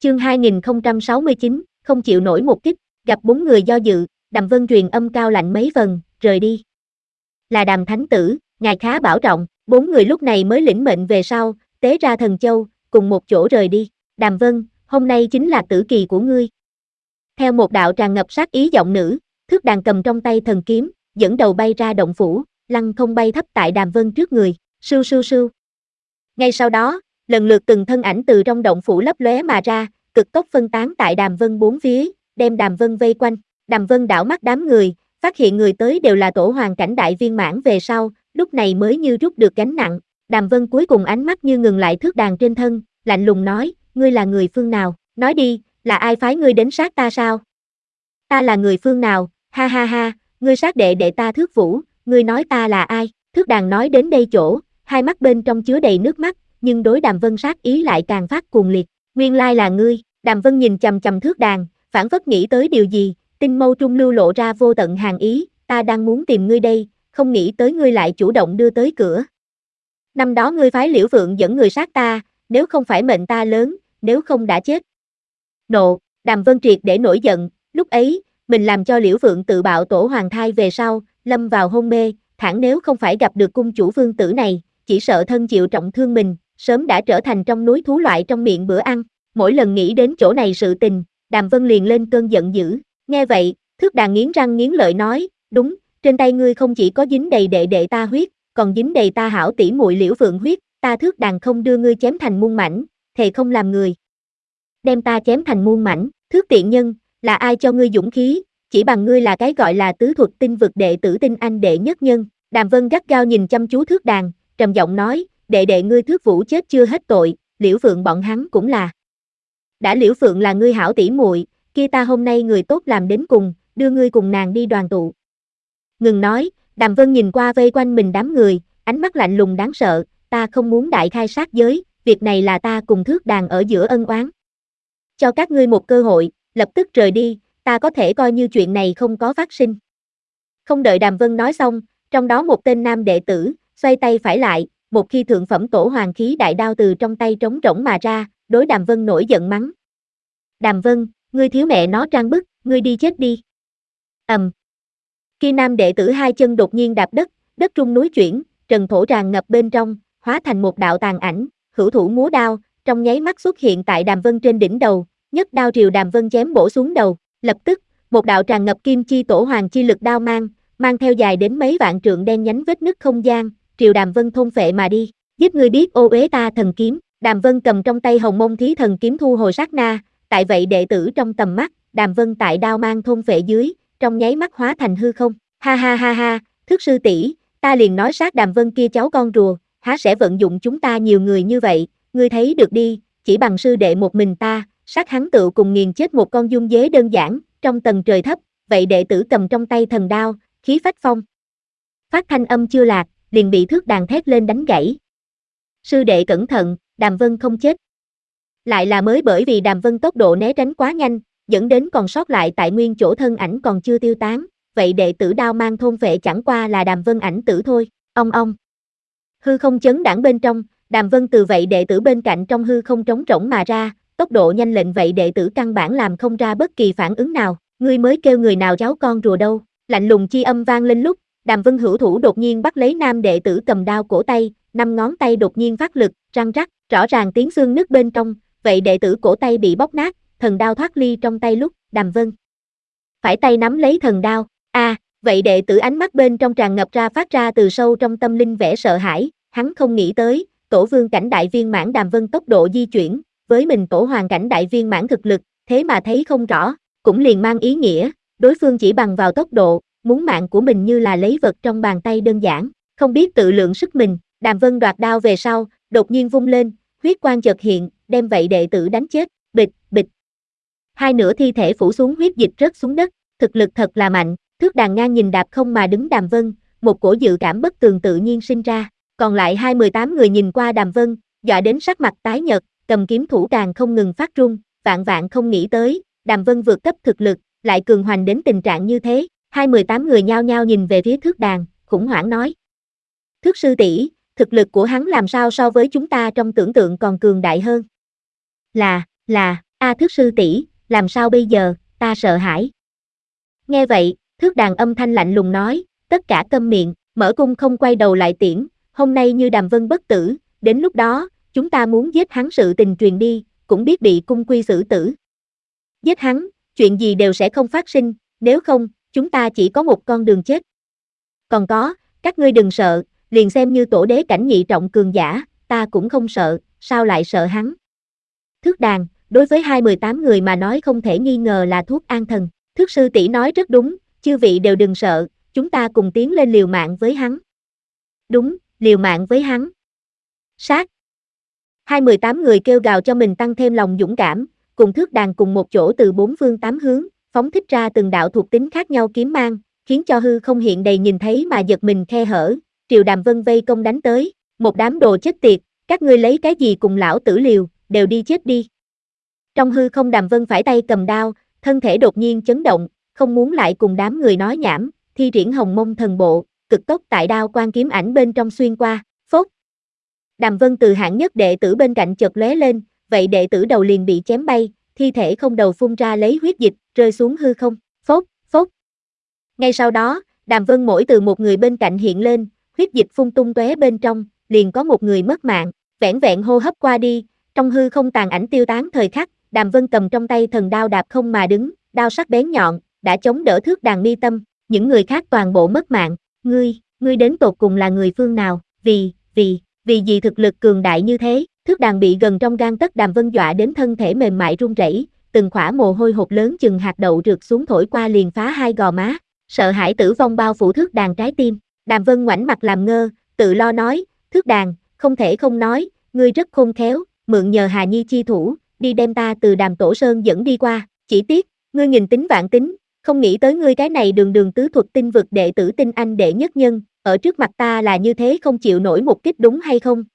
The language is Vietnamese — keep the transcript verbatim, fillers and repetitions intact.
Chương hai nghìn không trăm sáu mươi chín, không chịu nổi một kích, gặp bốn người do dự, Đàm Vân truyền âm cao lạnh mấy phần, rời đi. Là Đàm Thánh Tử, ngài khá bảo trọng, bốn người lúc này mới lĩnh mệnh về sau, tế ra thần châu, cùng một chỗ rời đi. Đàm Vân, hôm nay chính là tử kỳ của ngươi. Theo một đạo tràn ngập sát ý giọng nữ, Thước Đàn cầm trong tay thần kiếm, dẫn đầu bay ra động phủ, lăng không bay thấp tại Đàm Vân trước người, sưu sưu sưu. Ngay sau đó, lần lượt từng thân ảnh từ trong động phủ lấp lóe mà ra, cực tốc phân tán tại Đàm Vân bốn phía, đem Đàm Vân vây quanh. Đàm Vân đảo mắt đám người, phát hiện người tới đều là tổ hoàng cảnh đại viên mãn về sau, lúc này mới như rút được gánh nặng. Đàm Vân cuối cùng ánh mắt như ngừng lại Thước Đàn trên thân, lạnh lùng nói, ngươi là người phương nào, nói đi, là ai phái ngươi đến sát ta sao? Ta là người phương nào, ha ha ha, ngươi sát đệ đệ ta Thước Vũ, ngươi nói ta là ai? Thước Đàn nói đến đây chỗ, hai mắt bên trong chứa đầy nước mắt, nhưng đối Đàm Vân sát ý lại càng phát cuồng liệt. Nguyên lai là ngươi. Đàm Vân nhìn chằm chằm Thước Đàn, phảng phất nghĩ tới điều gì, tinh mâu trung lưu lộ ra vô tận hàn ý, ta đang muốn tìm ngươi đây, không nghĩ tới ngươi lại chủ động đưa tới cửa. Năm đó ngươi phái Liễu Phượng dẫn người sát ta, nếu không phải mệnh ta lớn, nếu không đã chết. Nộ, Đàm Vân triệt để nổi giận, lúc ấy, mình làm cho Liễu Phượng tự bạo tổ hoàng thai về sau, lâm vào hôn mê, thẳng nếu không phải gặp được cung chủ vương tử này, chỉ sợ thân chịu trọng thương mình, sớm đã trở thành trong núi thú loại trong miệng bữa ăn. Mỗi lần nghĩ đến chỗ này sự tình, Đàm Vân liền lên cơn giận dữ. Nghe vậy, Thước Đàn nghiến răng nghiến lợi nói, đúng, trên tay ngươi không chỉ có dính đầy đệ đệ ta huyết, còn dính đầy ta hảo tỷ muội Liễu Phượng huyết, ta Thước Đàn không đưa ngươi chém thành muôn mảnh, thề không làm người. Đem ta chém thành muôn mảnh, Thước tiện nhân, là ai cho ngươi dũng khí, chỉ bằng ngươi là cái gọi là tứ thuật tinh vực đệ tử tinh anh đệ nhất nhân. Đàm Vân gắt gao nhìn chăm chú Thước Đàn, trầm giọng nói, đệ đệ ngươi Thước Vũ chết chưa hết tội, Liễu Phượng bọn hắn cũng là. Đã Liễu Phượng là ngươi hảo tỷ muội, kia ta hôm nay người tốt làm đến cùng, đưa ngươi cùng nàng đi đoàn tụ. Ngừng nói, Đàm Vân nhìn qua vây quanh mình đám người, ánh mắt lạnh lùng đáng sợ, ta không muốn đại khai sát giới, việc này là ta cùng Thước Đàn ở giữa ân oán. Cho các ngươi một cơ hội, lập tức rời đi, ta có thể coi như chuyện này không có phát sinh. Không đợi Đàm Vân nói xong, trong đó một tên nam đệ tử, xoay tay phải lại, một khi thượng phẩm tổ hoàng khí đại đao từ trong tay trống rỗng mà ra, đối Đàm Vân nổi giận mắng. Đàm Vân, ngươi thiếu mẹ nó trang bức, ngươi đi chết đi. Ầm. Um. Khi nam đệ tử hai chân đột nhiên đạp đất, đất rung núi chuyển, trần thổ tràn ngập bên trong, hóa thành một đạo tàn ảnh, hữu thủ múa đao, trong nháy mắt xuất hiện tại Đàm Vân trên đỉnh đầu, nhất đao triều Đàm Vân chém bổ xuống đầu, lập tức, một đạo tràn ngập kim chi tổ hoàng chi lực đao mang, mang theo dài đến mấy vạn trượng đen nhánh vết nứt không gian, triều Đàm Vân thôn phệ mà đi. Giết ngươi biết ô uế ta thần kiếm. Đàm Vân cầm trong tay Hồng Mông Thí thần kiếm thu hồi sát na, tại vậy đệ tử trong tầm mắt, Đàm Vân tại đao mang thôn phệ dưới, trong nháy mắt hóa thành hư không. Ha ha ha ha, Thước sư tỷ, ta liền nói sát Đàm Vân kia cháu con rùa, há sẽ vận dụng chúng ta nhiều người như vậy, ngươi thấy được đi, chỉ bằng sư đệ một mình ta, sát hắn tựu cùng nghiền chết một con dung dế đơn giản, trong tầng trời thấp, vậy đệ tử cầm trong tay thần đao, khí phách phong. Phát thanh âm chưa lạc, liền bị Thước Đàn thét lên đánh gãy. Sư đệ cẩn thận, Đàm Vân không chết. Lại là mới bởi vì Đàm Vân tốc độ né tránh quá nhanh, dẫn đến còn sót lại tại nguyên chỗ thân ảnh còn chưa tiêu tán, vậy đệ tử đao mang thôn phệ chẳng qua là Đàm Vân ảnh tử thôi, ong ong. Hư không chấn đãng bên trong, Đàm Vân từ vậy đệ tử bên cạnh trong hư không trống rỗng mà ra, tốc độ nhanh lệnh vậy đệ tử căn bản làm không ra bất kỳ phản ứng nào, ngươi mới kêu người nào cháu con rùa đâu, lạnh lùng chi âm vang lên lúc, Đàm Vân hữu thủ đột nhiên bắt lấy nam đệ tử cầm đao cổ tay, năm ngón tay đột nhiên phát lực, răng rắc, rõ ràng tiếng xương nứt bên trong, vậy đệ tử cổ tay bị bóc nát, thần đao thoát ly trong tay lúc, Đàm Vân phải tay nắm lấy thần đao, a, à, vậy đệ tử ánh mắt bên trong tràn ngập ra phát ra từ sâu trong tâm linh vẻ sợ hãi, hắn không nghĩ tới, tổ vương cảnh đại viên mãn Đàm Vân tốc độ di chuyển, với mình tổ hoàng cảnh đại viên mãn thực lực, thế mà thấy không rõ, cũng liền mang ý nghĩa, đối phương chỉ bằng vào tốc độ, muốn mạng của mình như là lấy vật trong bàn tay đơn giản, không biết tự lượng sức mình, Đàm Vân đoạt đao về sau, đột nhiên vung lên, huyết quang chợt hiện, đem vậy đệ tử đánh chết, bịch, bịch. Hai nửa thi thể phủ xuống huyết dịch rớt xuống đất, thực lực thật là mạnh, Thước Đàn ngang nhìn đạp không mà đứng Đàm Vân, một cổ dự cảm bất tường tự nhiên sinh ra, còn lại hai mươi tám người nhìn qua Đàm Vân, dọa đến sắc mặt tái nhợt, cầm kiếm thủ càng không ngừng phát run, vạn vạn không nghĩ tới, Đàm Vân vượt cấp thực lực, lại cường hoành đến tình trạng như thế, hai mươi tám người nhao nhao nhìn về phía Thước Đàn, khủng hoảng nói. Thước sư tỷ, thực lực của hắn làm sao so với chúng ta trong tưởng tượng còn cường đại hơn? Là, là, A Thước sư tỷ, làm sao bây giờ, ta sợ hãi. Nghe vậy, Thước Đàn âm thanh lạnh lùng nói, tất cả câm miệng, Mở Cung không quay đầu lại tiễn, hôm nay như Đàm Vân bất tử, đến lúc đó, chúng ta muốn giết hắn sự tình truyền đi, cũng biết bị cung quy xử tử. Giết hắn, chuyện gì đều sẽ không phát sinh, nếu không, chúng ta chỉ có một con đường chết. Còn có, các ngươi đừng sợ, liền xem như tổ đế cảnh nhị trọng cường giả, ta cũng không sợ, sao lại sợ hắn. Thước Đàn, đối với hai mươi tám người mà nói không thể nghi ngờ là thuốc an thần. Thước sư tỷ nói rất đúng, chư vị đều đừng sợ, chúng ta cùng tiến lên liều mạng với hắn. Đúng, liều mạng với hắn. Sát. hai mươi tám người kêu gào cho mình tăng thêm lòng dũng cảm, cùng Thước Đàn cùng một chỗ từ bốn phương tám hướng, phóng thích ra từng đạo thuộc tính khác nhau kiếm mang, khiến cho hư không hiện đầy nhìn thấy mà giật mình khe hở, triều Đàm Vân vây công đánh tới, một đám đồ chết tiệt, các ngươi lấy cái gì cùng lão tử liều, đều đi chết đi. Trong hư không Đàm Vân phải tay cầm đao, thân thể đột nhiên chấn động, không muốn lại cùng đám người nói nhảm, thi triển Hồng Mông thần bộ, cực tốc tại đao quan kiếm ảnh bên trong xuyên qua, phốt. Đàm Vân từ hạng nhất đệ tử bên cạnh chợt lóe lên, vậy đệ tử đầu liền bị chém bay, thi thể không đầu phun ra lấy huyết dịch, rơi xuống hư không, phốt, phốt. Ngay sau đó, Đàm Vân mỗi từ một người bên cạnh hiện lên, huyết dịch phun tung tóe bên trong, liền có một người mất mạng, vẻn vẹn hô hấp qua đi, trong hư không tàn ảnh tiêu tán thời khắc, Đàm Vân cầm trong tay thần đao đạp không mà đứng, đao sắc bén nhọn, đã chống đỡ Thước Đàn mi tâm, những người khác toàn bộ mất mạng, ngươi, ngươi đến tột cùng là người phương nào, vì, vì, vì gì thực lực cường đại như thế, Thước Đàn bị gần trong gang tấc Đàm Vân dọa đến thân thể mềm mại run rẩy, từng khỏa mồ hôi hột lớn chừng hạt đậu rượt xuống thổi qua liền phá hai gò má, sợ hãi tử vong bao phủ Thước Đàn trái tim, Đàm Vân ngoảnh mặt làm ngơ, tự lo nói, Thước Đàn, không thể không nói, ngươi rất khôn khéo, mượn nhờ Hà Nhi chi thủ, đi đem ta từ Đàm Tổ Sơn dẫn đi qua, chỉ tiếc, ngươi nghìn tính vạn tính, không nghĩ tới ngươi cái này đường đường tứ thuật tinh vực đệ tử tinh anh đệ nhất nhân, ở trước mặt ta là như thế không chịu nổi một kích đúng hay không?